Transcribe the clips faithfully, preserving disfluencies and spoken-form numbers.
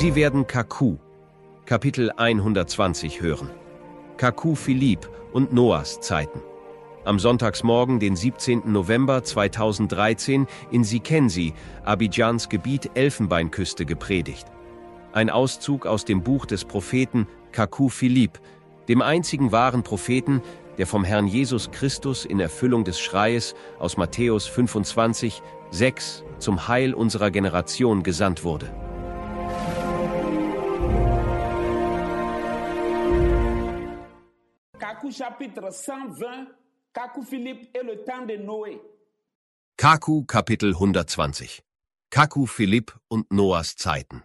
Sie werden Kaku, Kapitel hundertzwanzig hören. Kaku Philipp und Noahs Zeiten. Am Sonntagsmorgen, den siebzehnten November zweitausenddreizehn, in Sikensi, Abidjans Gebiet Elfenbeinküste gepredigt. Ein Auszug aus dem Buch des Propheten Kaku Philipp, dem einzigen wahren Propheten, der vom Herrn Jesus Christus in Erfüllung des Schreies aus Matthäus fünfundzwanzig, sechs zum Heil unserer Generation gesandt wurde. Kaku chapitre cent vingt, Kaku Philipp et le temps de Noé. Kaku Kapitel hundertzwanzig. Kaku Philipp und Noahs Zeiten.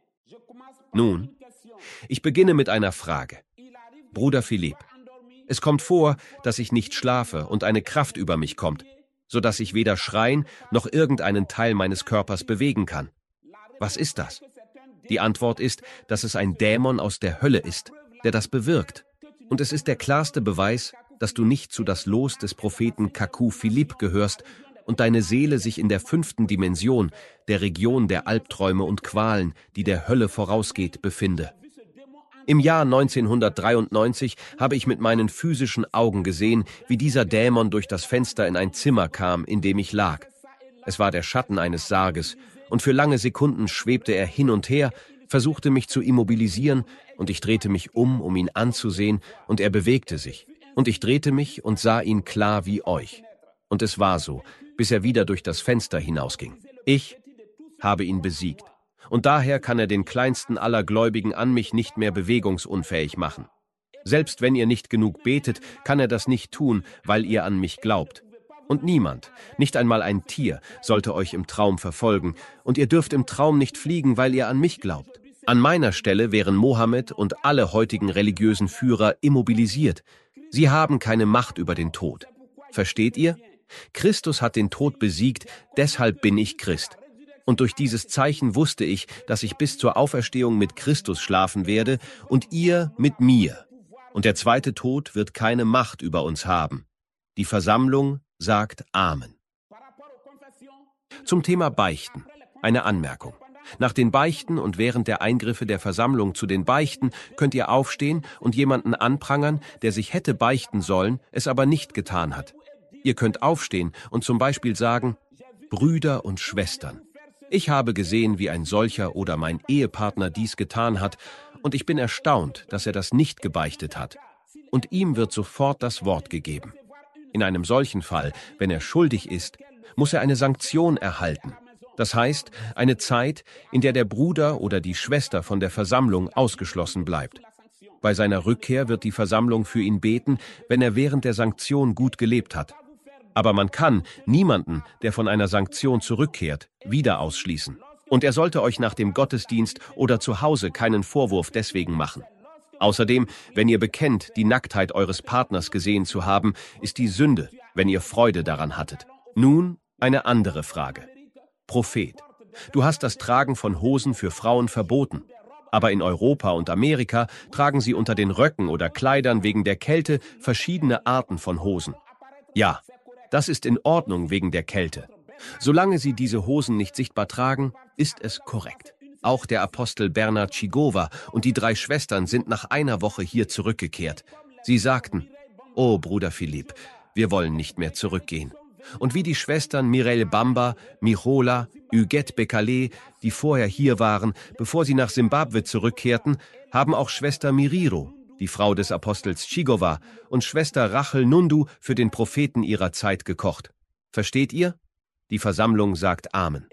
Nun, ich beginne mit einer Frage. Bruder Philipp, es kommt vor, dass ich nicht schlafe und eine Kraft über mich kommt, so dass ich weder schreien noch irgendeinen Teil meines Körpers bewegen kann. Was ist das? Die Antwort ist, dass es ein Dämon aus der Hölle ist, der das bewirkt. Und es ist der klarste Beweis, dass du nicht zu das Los des Propheten Kaku Philipp gehörst und deine Seele sich in der fünften Dimension, der Region der Albträume und Qualen, die der Hölle vorausgeht, befinde. Im Jahr neunzehnhundertdreiundneunzig habe ich mit meinen physischen Augen gesehen, wie dieser Dämon durch das Fenster in ein Zimmer kam, in dem ich lag. Es war der Schatten eines Sarges, und für lange Sekunden schwebte er hin und her, versuchte mich zu immobilisieren, und ich drehte mich um, um ihn anzusehen, und er bewegte sich. Und ich drehte mich und sah ihn klar wie euch. Und es war so, bis er wieder durch das Fenster hinausging. Ich habe ihn besiegt. Und daher kann er den kleinsten aller Gläubigen an mich nicht mehr bewegungsunfähig machen. Selbst wenn ihr nicht genug betet, kann er das nicht tun, weil ihr an mich glaubt. Und niemand, nicht einmal ein Tier, sollte euch im Traum verfolgen, und ihr dürft im Traum nicht fliegen, weil ihr an mich glaubt. An meiner Stelle wären Mohammed und alle heutigen religiösen Führer immobilisiert. Sie haben keine Macht über den Tod. Versteht ihr? Christus hat den Tod besiegt, deshalb bin ich Christ. Und durch dieses Zeichen wusste ich, dass ich bis zur Auferstehung mit Christus schlafen werde und ihr mit mir. Und der zweite Tod wird keine Macht über uns haben. Die Versammlung sagt Amen. Zum Thema Beichten. Eine Anmerkung. Nach den Beichten und während der Eingriffe der Versammlung zu den Beichten könnt ihr aufstehen und jemanden anprangern, der sich hätte beichten sollen, es aber nicht getan hat. Ihr könnt aufstehen und zum Beispiel sagen, Brüder und Schwestern. Ich habe gesehen, wie ein solcher oder mein Ehepartner dies getan hat, und ich bin erstaunt, dass er das nicht gebeichtet hat. Und ihm wird sofort das Wort gegeben. In einem solchen Fall, wenn er schuldig ist, muss er eine Sanktion erhalten. Das heißt, eine Zeit, in der der Bruder oder die Schwester von der Versammlung ausgeschlossen bleibt. Bei seiner Rückkehr wird die Versammlung für ihn beten, wenn er während der Sanktion gut gelebt hat. Aber man kann niemanden, der von einer Sanktion zurückkehrt, wieder ausschließen. Und er sollte euch nach dem Gottesdienst oder zu Hause keinen Vorwurf deswegen machen. Außerdem, wenn ihr bekennt, die Nacktheit eures Partners gesehen zu haben, ist die Sünde, wenn ihr Freude daran hattet. Nun eine andere Frage. Prophet, du hast das Tragen von Hosen für Frauen verboten. Aber in Europa und Amerika tragen sie unter den Röcken oder Kleidern wegen der Kälte verschiedene Arten von Hosen. Ja, das ist in Ordnung wegen der Kälte. Solange sie diese Hosen nicht sichtbar tragen, ist es korrekt. Auch der Apostel Bernard Chigova und die drei Schwestern sind nach einer Woche hier zurückgekehrt. Sie sagten, oh Bruder Philipp, wir wollen nicht mehr zurückgehen. Und wie die Schwestern Mireille Bamba, Mirola, Huguette Bekale, die vorher hier waren, bevor sie nach Simbabwe zurückkehrten, haben auch Schwester Miriro, die Frau des Apostels Chigova, und Schwester Rachel Nundu für den Propheten ihrer Zeit gekocht. Versteht ihr? Die Versammlung sagt Amen.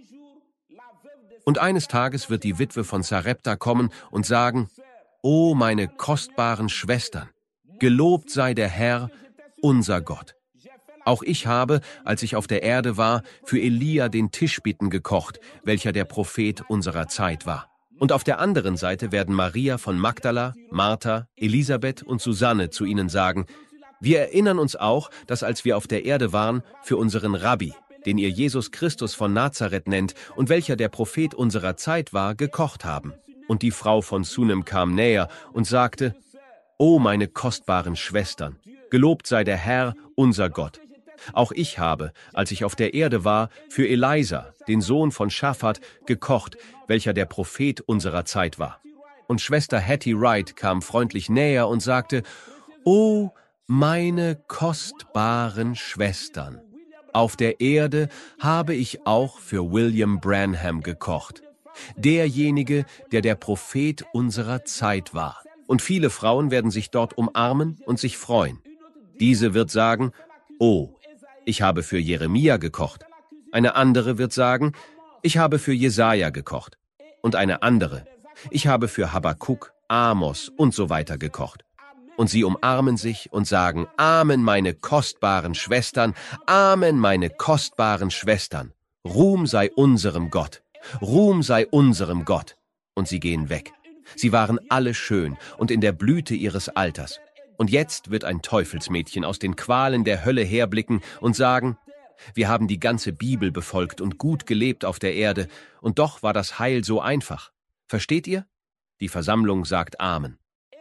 Und eines Tages wird die Witwe von Sarepta kommen und sagen, O meine kostbaren Schwestern, gelobt sei der Herr, unser Gott. Auch ich habe, als ich auf der Erde war, für Elia den Tischbitten gekocht, welcher der Prophet unserer Zeit war. Und auf der anderen Seite werden Maria von Magdala, Martha, Elisabeth und Susanne zu ihnen sagen, wir erinnern uns auch, dass als wir auf der Erde waren, für unseren Rabbi, den ihr Jesus Christus von Nazareth nennt und welcher der Prophet unserer Zeit war, gekocht haben. Und die Frau von Sunem kam näher und sagte, O meine kostbaren Schwestern, gelobt sei der Herr, unser Gott. Auch ich habe, als ich auf der Erde war, für Elisa, den Sohn von Schaphat, gekocht, welcher der Prophet unserer Zeit war. Und Schwester Hattie Wright kam freundlich näher und sagte, »O, meine kostbaren Schwestern, auf der Erde habe ich auch für William Branham gekocht, derjenige, der der Prophet unserer Zeit war. Und viele Frauen werden sich dort umarmen und sich freuen. Diese wird sagen, »Oh, ich habe für Jeremia gekocht.« Eine andere wird sagen, »Ich habe für Jesaja gekocht.« Und eine andere, »Ich habe für Habakuk, Amos und so weiter gekocht.« Und sie umarmen sich und sagen, »Amen, meine kostbaren Schwestern, Amen, meine kostbaren Schwestern. Ruhm sei unserem Gott, Ruhm sei unserem Gott.« Und sie gehen weg. Sie waren alle schön und in der Blüte ihres Alters. Und jetzt wird ein Teufelsmädchen aus den Qualen der Hölle herblicken und sagen, wir haben die ganze Bibel befolgt und gut gelebt auf der Erde, und doch war das Heil so einfach. Versteht ihr? Die Versammlung sagt Amen.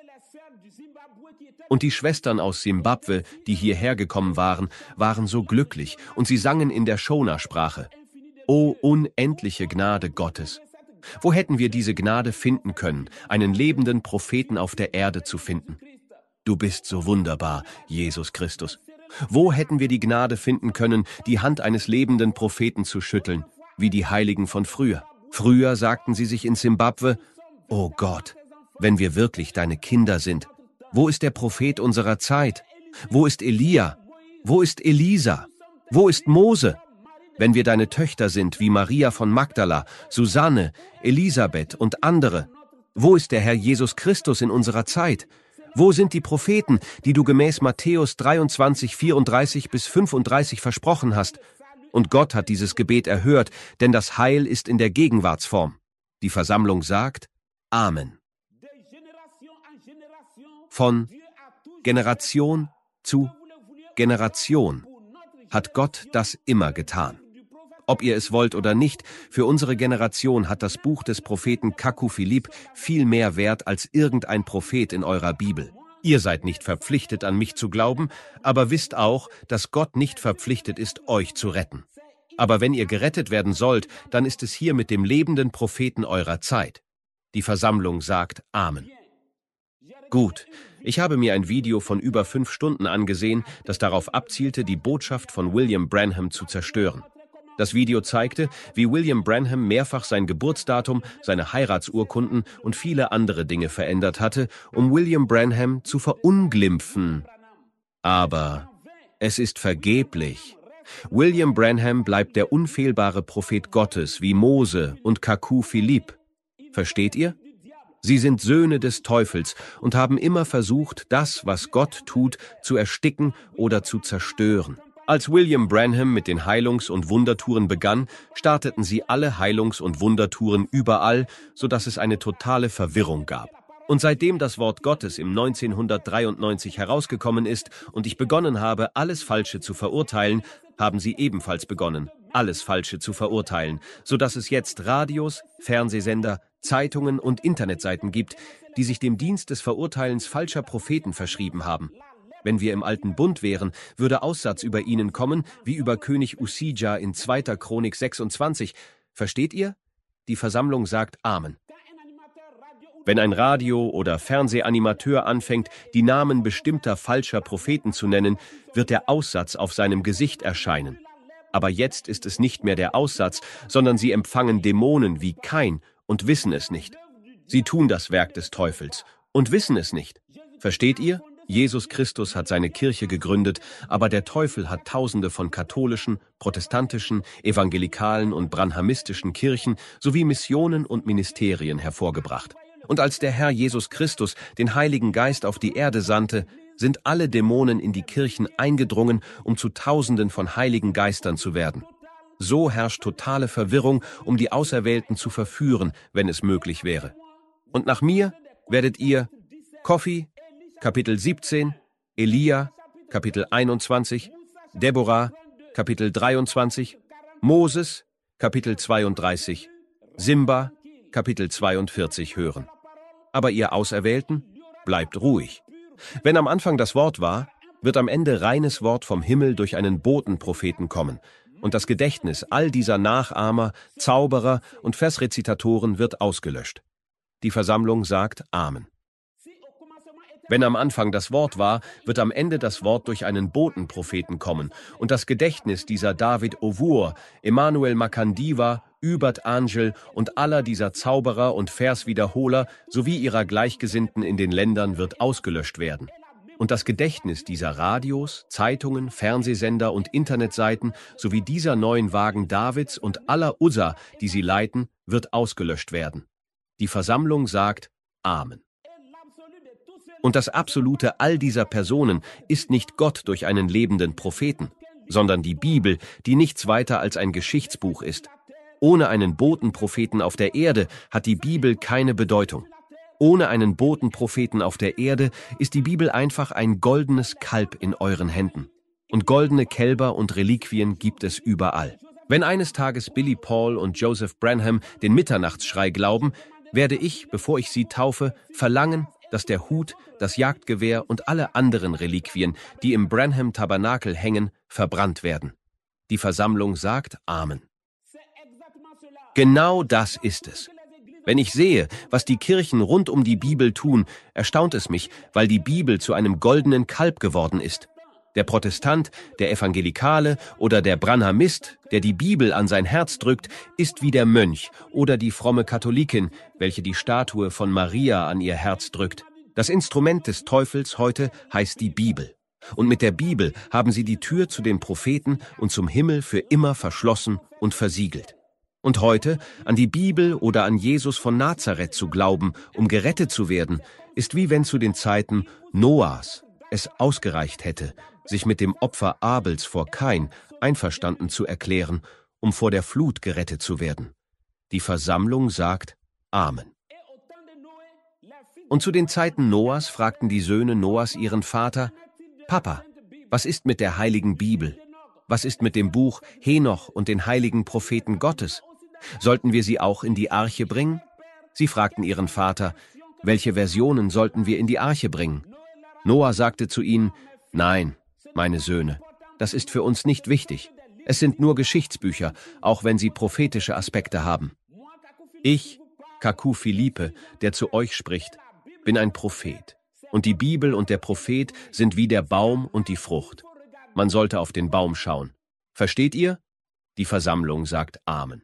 Und die Schwestern aus Simbabwe, die hierher gekommen waren, waren so glücklich, und sie sangen in der Shona-Sprache. O unendliche Gnade Gottes! Wo hätten wir diese Gnade finden können, einen lebenden Propheten auf der Erde zu finden? Du bist so wunderbar, Jesus Christus. Wo hätten wir die Gnade finden können, die Hand eines lebenden Propheten zu schütteln, wie die Heiligen von früher? Früher sagten sie sich in Simbabwe, »Oh Gott, wenn wir wirklich deine Kinder sind, wo ist der Prophet unserer Zeit? Wo ist Elia? Wo ist Elisa? Wo ist Mose? Wenn wir deine Töchter sind, wie Maria von Magdala, Susanne, Elisabeth und andere, wo ist der Herr Jesus Christus in unserer Zeit? Wo sind die Propheten, die du gemäß Matthäus dreiundzwanzig, vierunddreißig bis fünfunddreißig versprochen hast? Und Gott hat dieses Gebet erhört, denn das Heil ist in der Gegenwartsform. Die Versammlung sagt, Amen. Von Generation zu Generation hat Gott das immer getan. Ob ihr es wollt oder nicht, für unsere Generation hat das Buch des Propheten Kaku Philipp viel mehr Wert als irgendein Prophet in eurer Bibel. Ihr seid nicht verpflichtet, an mich zu glauben, aber wisst auch, dass Gott nicht verpflichtet ist, euch zu retten. Aber wenn ihr gerettet werden sollt, dann ist es hier mit dem lebenden Propheten eurer Zeit. Die Versammlung sagt Amen. Gut, ich habe mir ein Video von über fünf Stunden angesehen, das darauf abzielte, die Botschaft von William Branham zu zerstören. Das Video zeigte, wie William Branham mehrfach sein Geburtsdatum, seine Heiratsurkunden und viele andere Dinge verändert hatte, um William Branham zu verunglimpfen. Aber es ist vergeblich. William Branham bleibt der unfehlbare Prophet Gottes wie Mose und Kaku Philipp. Versteht ihr? Sie sind Söhne des Teufels und haben immer versucht, das, was Gott tut, zu ersticken oder zu zerstören. Als William Branham mit den Heilungs- und Wundertouren begann, starteten sie alle Heilungs- und Wundertouren überall, sodass es eine totale Verwirrung gab. Und seitdem das Wort Gottes im neunzehnhundertdreiundneunzig herausgekommen ist und ich begonnen habe, alles Falsche zu verurteilen, haben sie ebenfalls begonnen, alles Falsche zu verurteilen, sodass es jetzt Radios, Fernsehsender, Zeitungen und Internetseiten gibt, die sich dem Dienst des Verurteilens falscher Propheten verschrieben haben. Wenn wir im alten Bund wären, würde Aussatz über ihnen kommen, wie über König Usija in zweiter Chronik sechsundzwanzig. Versteht ihr? Die Versammlung sagt Amen. Wenn ein Radio- oder Fernsehanimateur anfängt, die Namen bestimmter falscher Propheten zu nennen, wird der Aussatz auf seinem Gesicht erscheinen. Aber jetzt ist es nicht mehr der Aussatz, sondern sie empfangen Dämonen wie Kain und wissen es nicht. Sie tun das Werk des Teufels und wissen es nicht. Versteht ihr? Jesus Christus hat seine Kirche gegründet, aber der Teufel hat Tausende von katholischen, protestantischen, evangelikalen und branhamistischen Kirchen sowie Missionen und Ministerien hervorgebracht. Und als der Herr Jesus Christus den Heiligen Geist auf die Erde sandte, sind alle Dämonen in die Kirchen eingedrungen, um zu Tausenden von heiligen Geistern zu werden. So herrscht totale Verwirrung, um die Auserwählten zu verführen, wenn es möglich wäre. Und nach mir werdet ihr Kofi, Kapitel siebzehn, Elia, Kapitel einundzwanzig, Deborah, Kapitel dreiundzwanzig, Moses, Kapitel zweiunddreißig, Simba, Kapitel zweiundvierzig hören. Aber ihr Auserwählten, bleibt ruhig. Wenn am Anfang das Wort war, wird am Ende reines Wort vom Himmel durch einen Botenpropheten kommen, und das Gedächtnis all dieser Nachahmer, Zauberer und Versrezitatoren wird ausgelöscht. Die Versammlung sagt Amen. Wenn am Anfang das Wort war, wird am Ende das Wort durch einen Botenpropheten kommen, und das Gedächtnis dieser David Ovur, Emmanuel Makandiwa, Hubert Angel und aller dieser Zauberer und Verswiederholer sowie ihrer Gleichgesinnten in den Ländern wird ausgelöscht werden. Und das Gedächtnis dieser Radios, Zeitungen, Fernsehsender und Internetseiten sowie dieser neuen Wagen Davids und aller Uzza, die sie leiten, wird ausgelöscht werden. Die Versammlung sagt Amen. Und das Absolute all dieser Personen ist nicht Gott durch einen lebenden Propheten, sondern die Bibel, die nichts weiter als ein Geschichtsbuch ist. Ohne einen Botenpropheten auf der Erde hat die Bibel keine Bedeutung. Ohne einen Botenpropheten auf der Erde ist die Bibel einfach ein goldenes Kalb in euren Händen. Und goldene Kälber und Reliquien gibt es überall. Wenn eines Tages Billy Paul und Joseph Branham den Mitternachtsschrei glauben, werde ich, bevor ich sie taufe, verlangen, dass der Hut, das Jagdgewehr und alle anderen Reliquien, die im Branham-Tabernakel hängen, verbrannt werden. Die Versammlung sagt Amen. Genau das ist es. Wenn ich sehe, was die Kirchen rund um die Bibel tun, erstaunt es mich, weil die Bibel zu einem goldenen Kalb geworden ist. Der Protestant, der Evangelikale oder der Branhamist, der die Bibel an sein Herz drückt, ist wie der Mönch oder die fromme Katholikin, welche die Statue von Maria an ihr Herz drückt. Das Instrument des Teufels heute heißt die Bibel. Und mit der Bibel haben sie die Tür zu den Propheten und zum Himmel für immer verschlossen und versiegelt. Und heute an die Bibel oder an Jesus von Nazareth zu glauben, um gerettet zu werden, ist wie wenn zu den Zeiten Noahs es ausgereicht hätte, sich mit dem Opfer Abels vor Kain einverstanden zu erklären, um vor der Flut gerettet zu werden. Die Versammlung sagt Amen. Und zu den Zeiten Noahs fragten die Söhne Noahs ihren Vater: Papa, was ist mit der heiligen Bibel? Was ist mit dem Buch Henoch und den heiligen Propheten Gottes? Sollten wir sie auch in die Arche bringen? Sie fragten ihren Vater: Welche Versionen sollten wir in die Arche bringen? Noah sagte zu ihnen: Nein, meine Söhne, das ist für uns nicht wichtig. Es sind nur Geschichtsbücher, auch wenn sie prophetische Aspekte haben. Ich, Kaku Philippe, der zu euch spricht, bin ein Prophet. Und die Bibel und der Prophet sind wie der Baum und die Frucht. Man sollte auf den Baum schauen. Versteht ihr? Die Versammlung sagt Amen.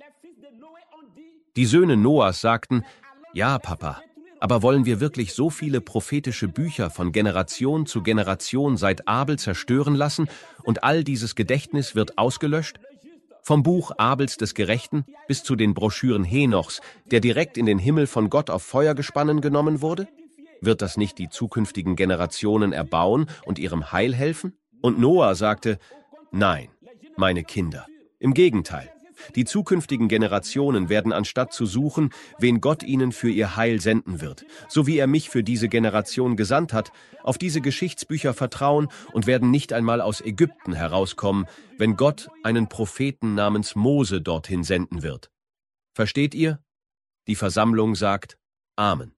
Die Söhne Noahs sagten: Ja, Papa, aber wollen wir wirklich so viele prophetische Bücher von Generation zu Generation seit Abel zerstören lassen und all dieses Gedächtnis wird ausgelöscht? Vom Buch Abels des Gerechten bis zu den Broschüren Henochs, der direkt in den Himmel von Gott auf Feuer gespannen genommen wurde? Wird das nicht die zukünftigen Generationen erbauen und ihrem Heil helfen? Und Noah sagte: Nein, meine Kinder, im Gegenteil. Die zukünftigen Generationen werden anstatt zu suchen, wen Gott ihnen für ihr Heil senden wird, so wie er mich für diese Generation gesandt hat, auf diese Geschichtsbücher vertrauen und werden nicht einmal aus Ägypten herauskommen, wenn Gott einen Propheten namens Mose dorthin senden wird. Versteht ihr? Die Versammlung sagt Amen.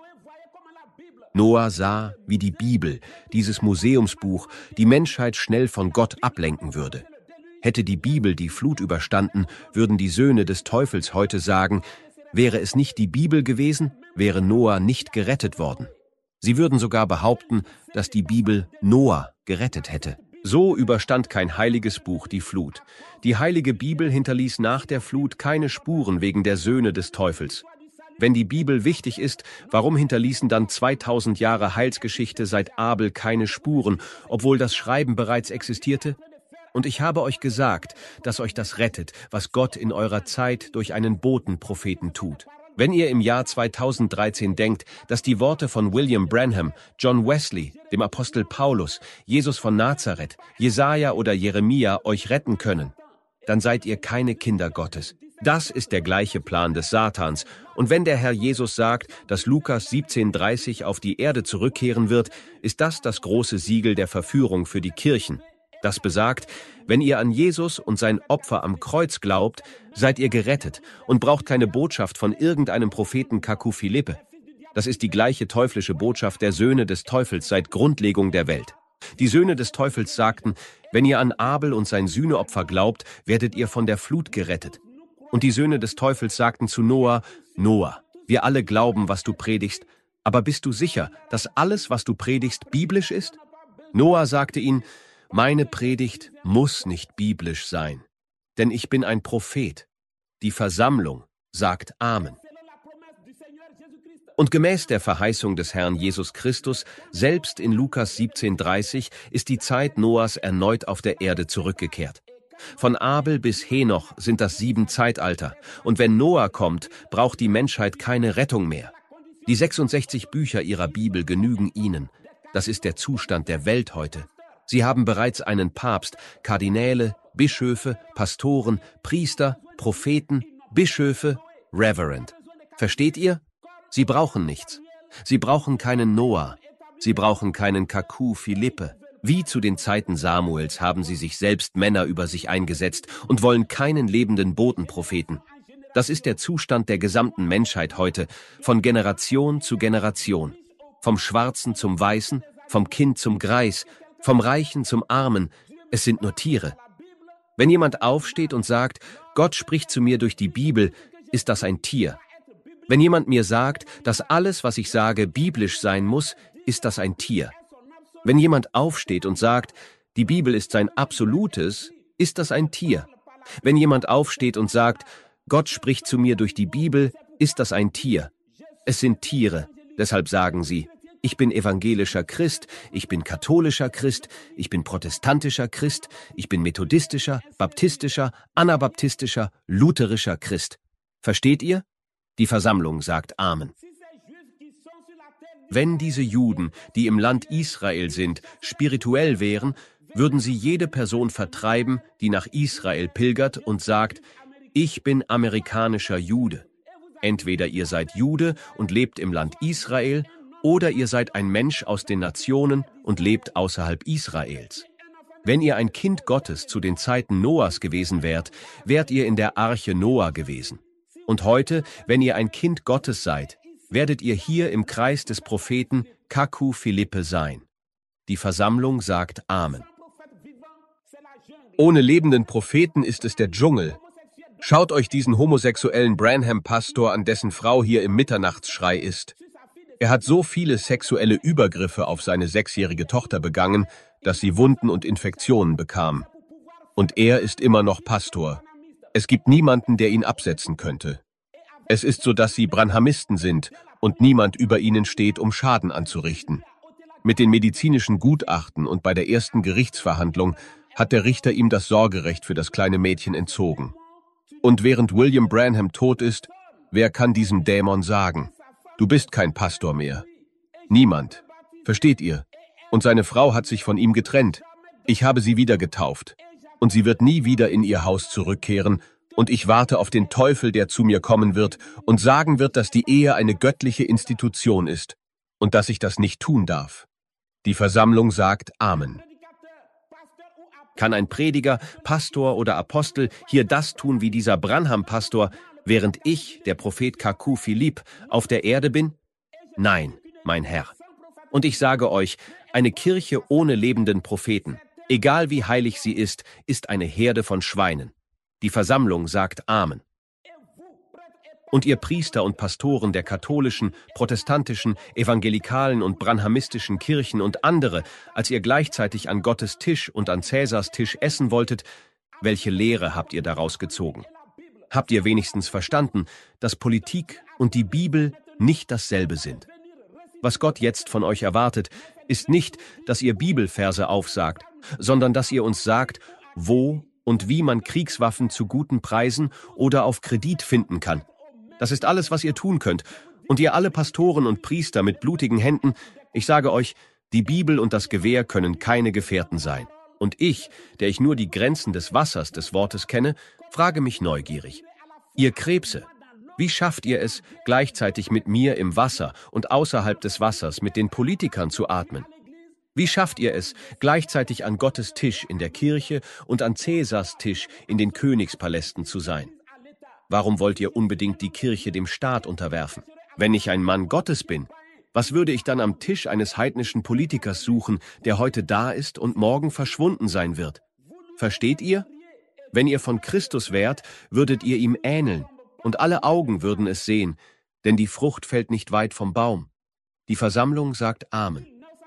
Noah sah, wie die Bibel, dieses Museumsbuch, die Menschheit schnell von Gott ablenken würde. Hätte die Bibel die Flut überstanden, würden die Söhne des Teufels heute sagen: Wäre es nicht die Bibel gewesen, wäre Noah nicht gerettet worden. Sie würden sogar behaupten, dass die Bibel Noah gerettet hätte. So überstand kein heiliges Buch die Flut. Die heilige Bibel hinterließ nach der Flut keine Spuren wegen der Söhne des Teufels. Wenn die Bibel wichtig ist, warum hinterließen dann zweitausend Jahre Heilsgeschichte seit Abel keine Spuren, obwohl das Schreiben bereits existierte? Und ich habe euch gesagt, dass euch das rettet, was Gott in eurer Zeit durch einen Botenpropheten tut. Wenn ihr im Jahr zweitausenddreizehn denkt, dass die Worte von William Branham, John Wesley, dem Apostel Paulus, Jesus von Nazareth, Jesaja oder Jeremia euch retten können, dann seid ihr keine Kinder Gottes. Das ist der gleiche Plan des Satans. Und wenn der Herr Jesus sagt, dass Lukas siebzehn dreißig auf die Erde zurückkehren wird, ist das das große Siegel der Verführung für die Kirchen. Das besagt, wenn ihr an Jesus und sein Opfer am Kreuz glaubt, seid ihr gerettet und braucht keine Botschaft von irgendeinem Propheten Kaku Philippe. Das ist die gleiche teuflische Botschaft der Söhne des Teufels seit Grundlegung der Welt. Die Söhne des Teufels sagten, wenn ihr an Abel und sein Sühneopfer glaubt, werdet ihr von der Flut gerettet. Und die Söhne des Teufels sagten zu Noah, Noah, wir alle glauben, was du predigst, aber bist du sicher, dass alles, was du predigst, biblisch ist? Noah sagte ihnen, meine Predigt muss nicht biblisch sein, denn ich bin ein Prophet. Die Versammlung sagt Amen. Und gemäß der Verheißung des Herrn Jesus Christus, selbst in Lukas siebzehn dreißig, ist die Zeit Noahs erneut auf der Erde zurückgekehrt. Von Abel bis Henoch sind das sieben Zeitalter, und wenn Noah kommt, braucht die Menschheit keine Rettung mehr. Die sechsundsechzig Bücher ihrer Bibel genügen ihnen. Das ist der Zustand der Welt heute. Sie haben bereits einen Papst, Kardinäle, Bischöfe, Pastoren, Priester, Propheten, Bischöfe, Reverend. Versteht ihr? Sie brauchen nichts. Sie brauchen keinen Noah. Sie brauchen keinen Kaku Philippe. Wie zu den Zeiten Samuels haben sie sich selbst Männer über sich eingesetzt und wollen keinen lebenden Botenpropheten. Das ist der Zustand der gesamten Menschheit heute, von Generation zu Generation. Vom Schwarzen zum Weißen, vom Kind zum Greis, vom Reichen zum Armen. Es sind nur Tiere. Wenn jemand aufsteht und sagt, Gott spricht zu mir durch die Bibel, ist das ein Tier. Wenn jemand mir sagt, dass alles, was ich sage, biblisch sein muss, ist das ein Tier. Wenn jemand aufsteht und sagt, die Bibel ist sein Absolutes, ist das ein Tier. Wenn jemand aufsteht und sagt, Gott spricht zu mir durch die Bibel, ist das ein Tier. Es sind Tiere, deshalb sagen sie, ich bin evangelischer Christ, ich bin katholischer Christ, ich bin protestantischer Christ, ich bin methodistischer, baptistischer, anabaptistischer, lutherischer Christ. Versteht ihr? Die Versammlung sagt Amen. Wenn diese Juden, die im Land Israel sind, spirituell wären, würden sie jede Person vertreiben, die nach Israel pilgert und sagt, ich bin amerikanischer Jude. Entweder ihr seid Jude und lebt im Land Israel, oder ihr seid ein Mensch aus den Nationen und lebt außerhalb Israels. Wenn ihr ein Kind Gottes zu den Zeiten Noahs gewesen wärt, wärt ihr in der Arche Noah gewesen. Und heute, wenn ihr ein Kind Gottes seid, werdet ihr hier im Kreis des Propheten Kaku Philippe sein. Die Versammlung sagt Amen. Ohne lebenden Propheten ist es der Dschungel. Schaut euch diesen homosexuellen Branham-Pastor an, dessen Frau hier im Mitternachtsschrei ist. Er hat so viele sexuelle Übergriffe auf seine sechsjährige Tochter begangen, dass sie Wunden und Infektionen bekam. Und er ist immer noch Pastor. Es gibt niemanden, der ihn absetzen könnte. Es ist so, dass sie Branhamisten sind und niemand über ihnen steht, um Schaden anzurichten. Mit den medizinischen Gutachten und bei der ersten Gerichtsverhandlung hat der Richter ihm das Sorgerecht für das kleine Mädchen entzogen. Und während William Branham tot ist, wer kann diesem Dämon sagen, du bist kein Pastor mehr? Niemand. Versteht ihr? Und seine Frau hat sich von ihm getrennt. Ich habe sie wieder getauft. Und sie wird nie wieder in ihr Haus zurückkehren, und ich warte auf den Teufel, der zu mir kommen wird und sagen wird, dass die Ehe eine göttliche Institution ist und dass ich das nicht tun darf. Die Versammlung sagt Amen. Kann ein Prediger, Pastor oder Apostel hier das tun wie dieser Branham-Pastor, während ich, der Prophet Kaku Philippe, auf der Erde bin? Nein, mein Herr. Und ich sage euch, eine Kirche ohne lebenden Propheten, egal wie heilig sie ist, ist eine Herde von Schweinen. Die Versammlung sagt Amen. Und ihr Priester und Pastoren der katholischen, protestantischen, evangelikalen und branhamistischen Kirchen und andere, als ihr gleichzeitig an Gottes Tisch und an Cäsars Tisch essen wolltet, welche Lehre habt ihr daraus gezogen? Habt ihr wenigstens verstanden, dass Politik und die Bibel nicht dasselbe sind? Was Gott jetzt von euch erwartet, ist nicht, dass ihr Bibelverse aufsagt, sondern dass ihr uns sagt, wo und wie man Kriegswaffen zu guten Preisen oder auf Kredit finden kann. Das ist alles, was ihr tun könnt. Und ihr alle Pastoren und Priester mit blutigen Händen, ich sage euch, die Bibel und das Gewehr können keine Gefährten sein. Und ich, der ich nur die Grenzen des Wassers des Wortes kenne, frage mich neugierig. Ihr Krebse, wie schafft ihr es, gleichzeitig mit mir im Wasser und außerhalb des Wassers mit den Politikern zu atmen? Wie schafft ihr es, gleichzeitig an Gottes Tisch in der Kirche und an Cäsars Tisch in den Königspalästen zu sein? Warum wollt ihr unbedingt die Kirche dem Staat unterwerfen? Wenn ich ein Mann Gottes bin, Was würde ich dann am Tisch eines heidnischen Politikers suchen, der heute da ist und morgen verschwunden sein wird? Versteht ihr? Wenn ihr von Christus wärt, würdet ihr ihm ähneln, und alle Augen würden es sehen, denn die Frucht fällt nicht weit vom Baum. Die Versammlung sagt Amen.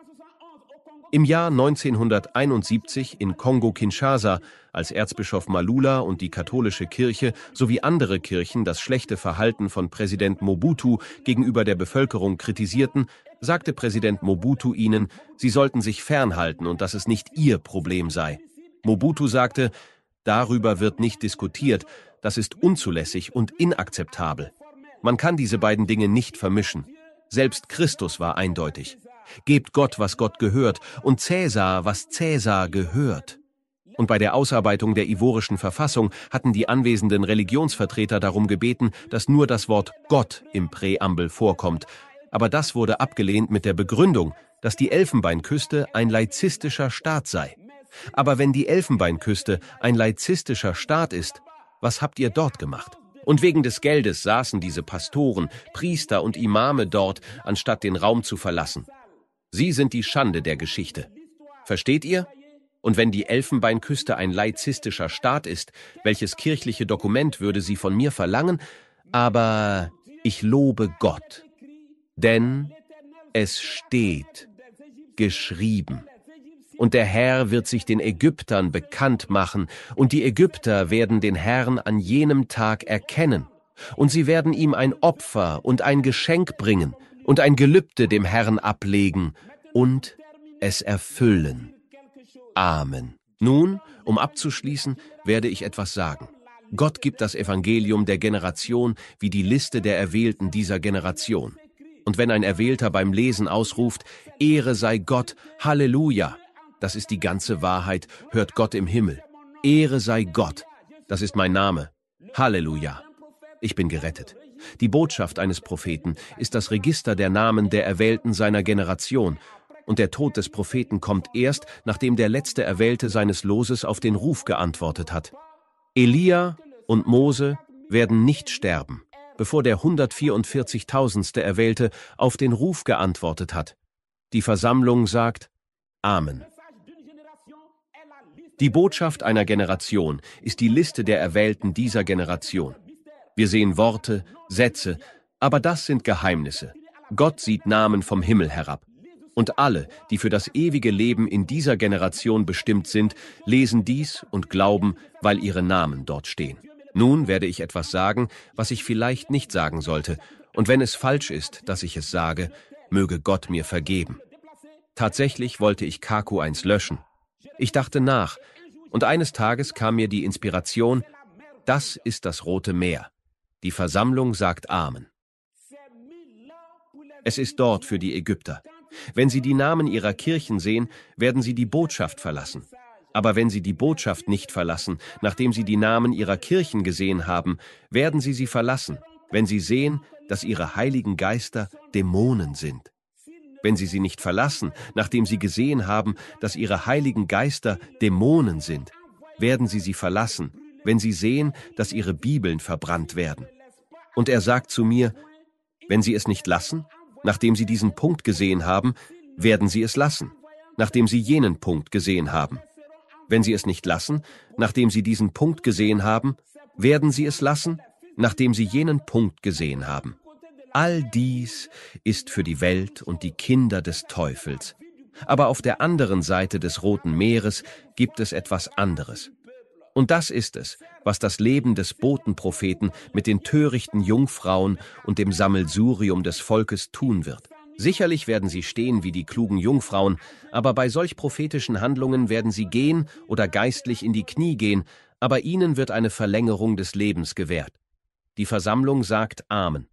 Im Jahr neunzehnhunderteinundsiebzig in Kongo-Kinshasa, als Erzbischof Malula und die katholische Kirche sowie andere Kirchen das schlechte Verhalten von Präsident Mobutu gegenüber der Bevölkerung kritisierten, sagte Präsident Mobutu ihnen, sie sollten sich fernhalten und dass es nicht ihr Problem sei. Mobutu sagte, darüber wird nicht diskutiert, das ist unzulässig und inakzeptabel. Man kann diese beiden Dinge nicht vermischen. Selbst Christus war eindeutig. Gebt Gott, was Gott gehört, und Cäsar, was Cäsar gehört. Und bei der Ausarbeitung der ivorischen Verfassung hatten die anwesenden Religionsvertreter darum gebeten, dass nur das Wort Gott im Präambel vorkommt. Aber das wurde abgelehnt mit der Begründung, dass die Elfenbeinküste ein laizistischer Staat sei. Aber wenn die Elfenbeinküste ein laizistischer Staat ist, was habt ihr dort gemacht? Und wegen des Geldes saßen diese Pastoren, Priester und Imame dort, anstatt den Raum zu verlassen. Sie sind die Schande der Geschichte. Versteht ihr? Und wenn die Elfenbeinküste ein laizistischer Staat ist, welches kirchliche Dokument würde sie von mir verlangen? Aber ich lobe Gott, denn es steht geschrieben. Und der Herr wird sich den Ägyptern bekannt machen, und die Ägypter werden den Herrn an jenem Tag erkennen. Und sie werden ihm ein Opfer und ein Geschenk bringen und ein Gelübde dem Herrn ablegen und es erfüllen. Amen. Nun, um abzuschließen, werde ich etwas sagen. Gott gibt das Evangelium der Generation wie die Liste der Erwählten dieser Generation. Und wenn ein Erwählter beim Lesen ausruft, Ehre sei Gott, Halleluja, das ist die ganze Wahrheit, hört Gott im Himmel. Ehre sei Gott, das ist mein Name, Halleluja. Ich bin gerettet. Die Botschaft eines Propheten ist das Register der Namen der Erwählten seiner Generation, und der Tod des Propheten kommt erst, nachdem der letzte Erwählte seines Loses auf den Ruf geantwortet hat. Elia und Mose werden nicht sterben, bevor der hundertvierundvierzigtausendste Erwählte auf den Ruf geantwortet hat. Die Versammlung sagt Amen. Die Botschaft einer Generation ist die Liste der Erwählten dieser Generation. Wir sehen Worte, Sätze, aber das sind Geheimnisse. Gott sieht Namen vom Himmel herab. Und alle, die für das ewige Leben in dieser Generation bestimmt sind, lesen dies und glauben, weil ihre Namen dort stehen. Nun werde ich etwas sagen, was ich vielleicht nicht sagen sollte. Und wenn es falsch ist, dass ich es sage, möge Gott mir vergeben. Tatsächlich wollte ich K Q eins löschen. Ich dachte nach, und eines Tages kam mir die Inspiration, das ist das Rote Meer. Die Versammlung sagt Amen. Es ist dort für die Ägypter. Wenn sie die Namen ihrer Kirchen sehen, werden sie die Botschaft verlassen. Aber wenn sie die Botschaft nicht verlassen, nachdem sie die Namen ihrer Kirchen gesehen haben, werden sie sie verlassen, wenn sie sehen, dass ihre heiligen Geister Dämonen sind. Wenn sie sie nicht verlassen, nachdem sie gesehen haben, dass ihre heiligen Geister Dämonen sind, werden sie sie verlassen, wenn sie sehen, dass ihre Bibeln verbrannt werden. Und er sagt zu mir, wenn sie es nicht lassen, nachdem sie diesen Punkt gesehen haben, werden sie es lassen, nachdem sie jenen Punkt gesehen haben. Wenn sie es nicht lassen, nachdem sie diesen Punkt gesehen haben, werden sie es lassen, nachdem sie jenen Punkt gesehen haben. All dies ist für die Welt und die Kinder des Teufels. Aber auf der anderen Seite des Roten Meeres gibt es etwas anderes. Und das ist es, was das Leben des Botenpropheten mit den törichten Jungfrauen und dem Sammelsurium des Volkes tun wird. Sicherlich werden sie stehen wie die klugen Jungfrauen, aber bei solch prophetischen Handlungen werden sie gehen oder geistlich in die Knie gehen, aber ihnen wird eine Verlängerung des Lebens gewährt. Die Versammlung sagt Amen.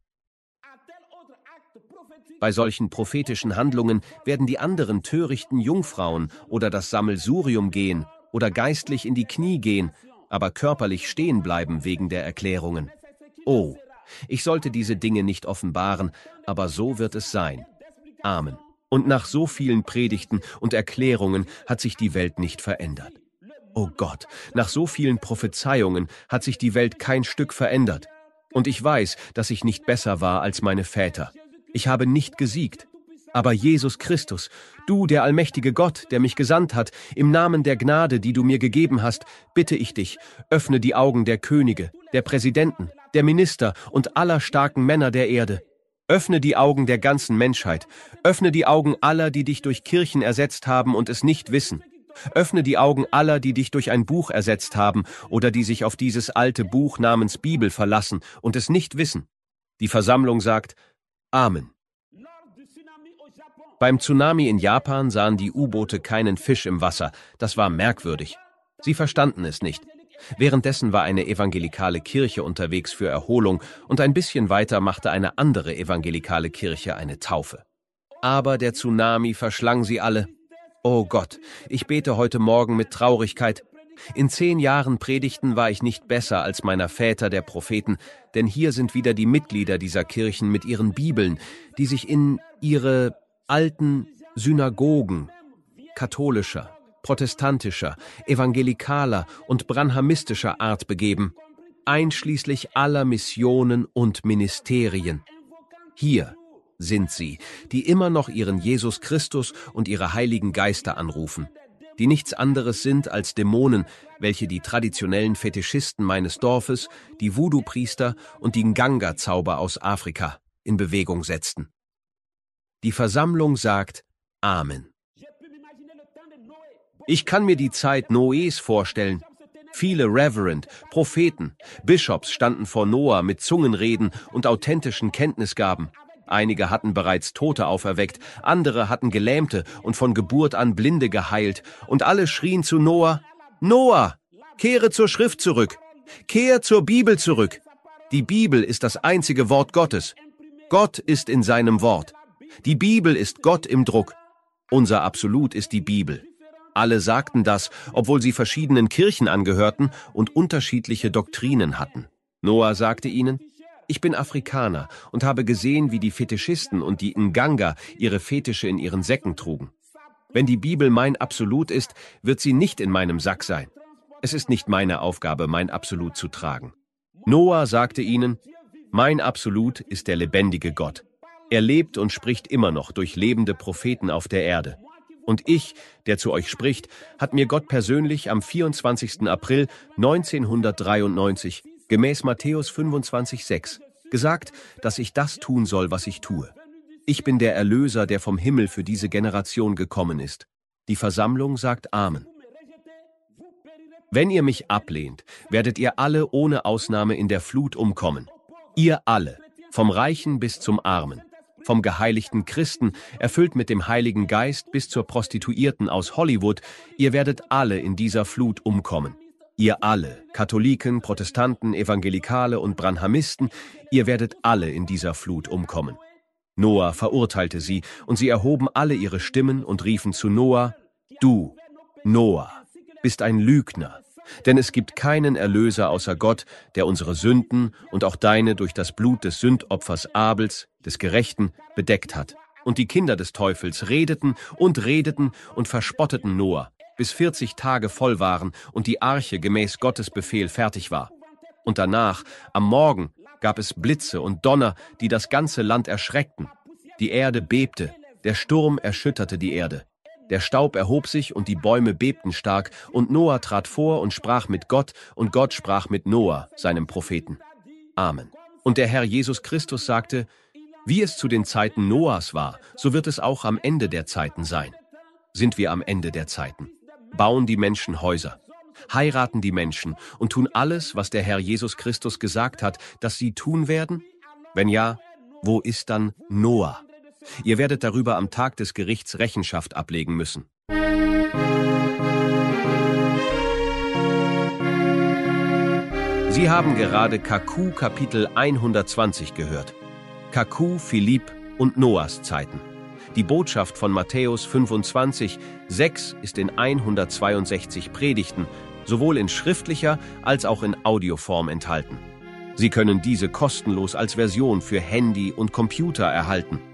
Bei solchen prophetischen Handlungen werden die anderen törichten Jungfrauen oder das Sammelsurium gehen oder geistlich in die Knie gehen, aber körperlich stehen bleiben wegen der Erklärungen. Oh, ich sollte diese Dinge nicht offenbaren, aber so wird es sein. Amen. Und nach so vielen Predigten und Erklärungen hat sich die Welt nicht verändert. Oh Gott, nach so vielen Prophezeiungen hat sich die Welt kein Stück verändert. Und ich weiß, dass ich nicht besser war als meine Väter. Ich habe nicht gesiegt. Aber Jesus Christus, du, der allmächtige Gott, der mich gesandt hat, im Namen der Gnade, die du mir gegeben hast, bitte ich dich, öffne die Augen der Könige, der Präsidenten, der Minister und aller starken Männer der Erde. Öffne die Augen der ganzen Menschheit. Öffne die Augen aller, die dich durch Kirchen ersetzt haben und es nicht wissen. Öffne die Augen aller, die dich durch ein Buch ersetzt haben oder die sich auf dieses alte Buch namens Bibel verlassen und es nicht wissen. Die Versammlung sagt Amen. Beim Tsunami in Japan sahen die U-Boote keinen Fisch im Wasser. Das war merkwürdig. Sie verstanden es nicht. Währenddessen war eine evangelikale Kirche unterwegs für Erholung und ein bisschen weiter machte eine andere evangelikale Kirche eine Taufe. Aber der Tsunami verschlang sie alle. Oh Gott, ich bete heute Morgen mit Traurigkeit. In zehn Jahren Predigten war ich nicht besser als meiner Väter der Propheten, denn hier sind wieder die Mitglieder dieser Kirchen mit ihren Bibeln, die sich in ihre alten Synagogen katholischer, protestantischer, evangelikaler und branhamistischer Art begeben, einschließlich aller Missionen und Ministerien. Hier sind sie, die immer noch ihren Jesus Christus und ihre heiligen Geister anrufen, die nichts anderes sind als Dämonen, welche die traditionellen Fetischisten meines Dorfes, die Voodoo-Priester und die Nganga-Zauber aus Afrika in Bewegung setzten. Die Versammlung sagt Amen. Ich kann mir die Zeit Noés vorstellen. Viele Reverend, Propheten, Bischofs standen vor Noah mit Zungenreden und authentischen Kenntnisgaben. Einige hatten bereits Tote auferweckt, andere hatten Gelähmte und von Geburt an Blinde geheilt, und alle schrien zu Noah: Noah, kehre zur Schrift zurück, kehr zur Bibel zurück. Die Bibel ist das einzige Wort Gottes. Gott ist in seinem Wort. Die Bibel ist Gott im Druck. Unser Absolut ist die Bibel. Alle sagten das, obwohl sie verschiedenen Kirchen angehörten und unterschiedliche Doktrinen hatten. Noah sagte ihnen: Ich bin Afrikaner und habe gesehen, wie die Fetischisten und die Nganga ihre Fetische in ihren Säcken trugen. Wenn die Bibel mein Absolut ist, wird sie nicht in meinem Sack sein. Es ist nicht meine Aufgabe, mein Absolut zu tragen. Noah sagte ihnen: Mein Absolut ist der lebendige Gott. Er lebt und spricht immer noch durch lebende Propheten auf der Erde. Und ich, der zu euch spricht, hat mir Gott persönlich am vierundzwanzigsten April neunzehnhundertdreiundneunzig gemäß Matthäus fünfundzwanzig sechs gesagt, dass ich das tun soll, was ich tue. Ich bin der Erlöser, der vom Himmel für diese Generation gekommen ist. Die Versammlung sagt Amen. Wenn ihr mich ablehnt, werdet ihr alle ohne Ausnahme in der Flut umkommen. Ihr alle, vom Reichen bis zum Armen. Vom geheiligten Christen, erfüllt mit dem Heiligen Geist, bis zur Prostituierten aus Hollywood, ihr werdet alle in dieser Flut umkommen. Ihr alle, Katholiken, Protestanten, Evangelikale und Branhamisten, ihr werdet alle in dieser Flut umkommen. Noah verurteilte sie, und sie erhoben alle ihre Stimmen und riefen zu Noah: Du, Noah, bist ein Lügner. Denn es gibt keinen Erlöser außer Gott, der unsere Sünden und auch deine durch das Blut des Sündopfers Abels, des Gerechten, bedeckt hat. Und die Kinder des Teufels redeten und redeten und verspotteten Noah, bis vierzig Tage voll waren und die Arche gemäß Gottes Befehl fertig war. Und danach, am Morgen, gab es Blitze und Donner, die das ganze Land erschreckten. Die Erde bebte, der Sturm erschütterte die Erde. Der Staub erhob sich und die Bäume bebten stark, und Noah trat vor und sprach mit Gott, und Gott sprach mit Noah, seinem Propheten. Amen. Und der Herr Jesus Christus sagte: Wie es zu den Zeiten Noahs war, so wird es auch am Ende der Zeiten sein. Sind wir am Ende der Zeiten? Bauen die Menschen Häuser? Heiraten die Menschen und tun alles, was der Herr Jesus Christus gesagt hat, dass sie tun werden? Wenn ja, wo ist dann Noah? Ihr werdet darüber am Tag des Gerichts Rechenschaft ablegen müssen. Sie haben gerade Kaku Kapitel hundertzwanzig gehört. Kaku, Philipp und Noahs Zeiten. Die Botschaft von Matthäus fünfundzwanzig sechs ist in hundertzweiundsechzig Predigten, sowohl in schriftlicher als auch in Audioform enthalten. Sie können diese kostenlos als Version für Handy und Computer erhalten.